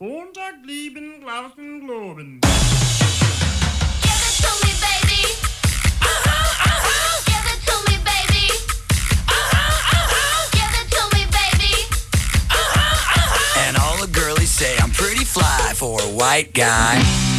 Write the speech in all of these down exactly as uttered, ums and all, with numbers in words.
Montag lieben, glauben, globen. Give it to me, baby. Uh-huh, uh-huh. Give it to me, baby. Uh-huh, uh-huh. Give it to me, baby. Uh-huh, uh-huh. And all the girlies say I'm pretty fly for a white guy.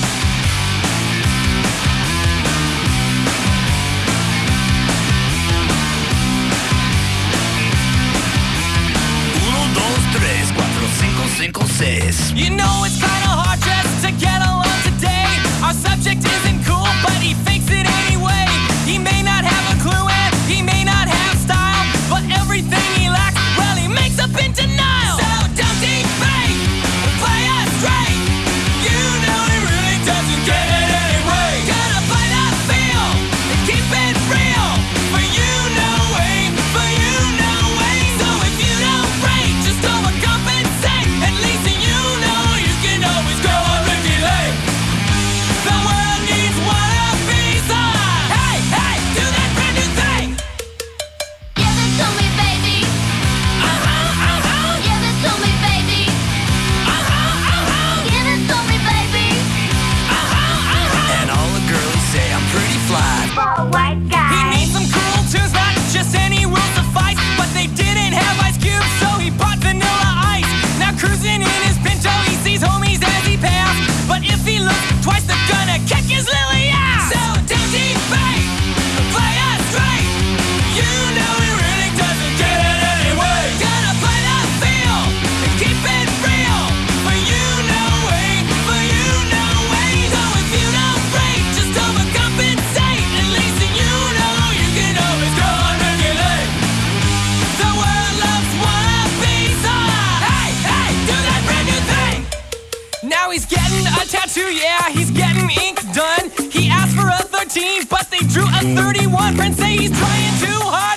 Uno, dos, tres, cuatro, cinco, cinco, seis. You know it's kinda hard just to get along today. Our subject isn't cool, but he fakes it anyway. He may not have a clue and he may not have style, but everything he lacks, well, he makes up in denial. So don't defame, play us straight. You know he really doesn't get it anyway. Gotta play that feel and keep it real. For you, no way, for you, no way. So if you don't break, just overcompensate. At least you know you can always go on Ricky Lake. The world needs one of these. Ah, hey, hey, do that brand new thing. Give it to me, baby. Uh-huh, uh-huh, Give it to me, baby. uh-huh, uh-huh, Give it to me, baby. uh-huh, uh-huh. And all the girlies say I'm pretty fly. For a white He guy. needs some cool tunes, not just any will suffice. But they didn't have Ice Cube, so he bought Vanilla Ice. Now cruising in his Pinto, he sees homies as he passed. But if he looks twice, they're gonna kick his lily ass. So don't defame, play us straight. You know he really doesn't get it anyway. Gotta play that feel and keep it real. For you, no way, for you, no way. So if you don't break, just overcompensate. At least you know you can always go on regulate. The world loves wannabes. Ah, hey, hey, do that brand new thing. Now he's getting a tattoo, yeah, he's getting ink done. He asked for a thirteen, but they drew a thirty-one. Friends say he's trying too hard.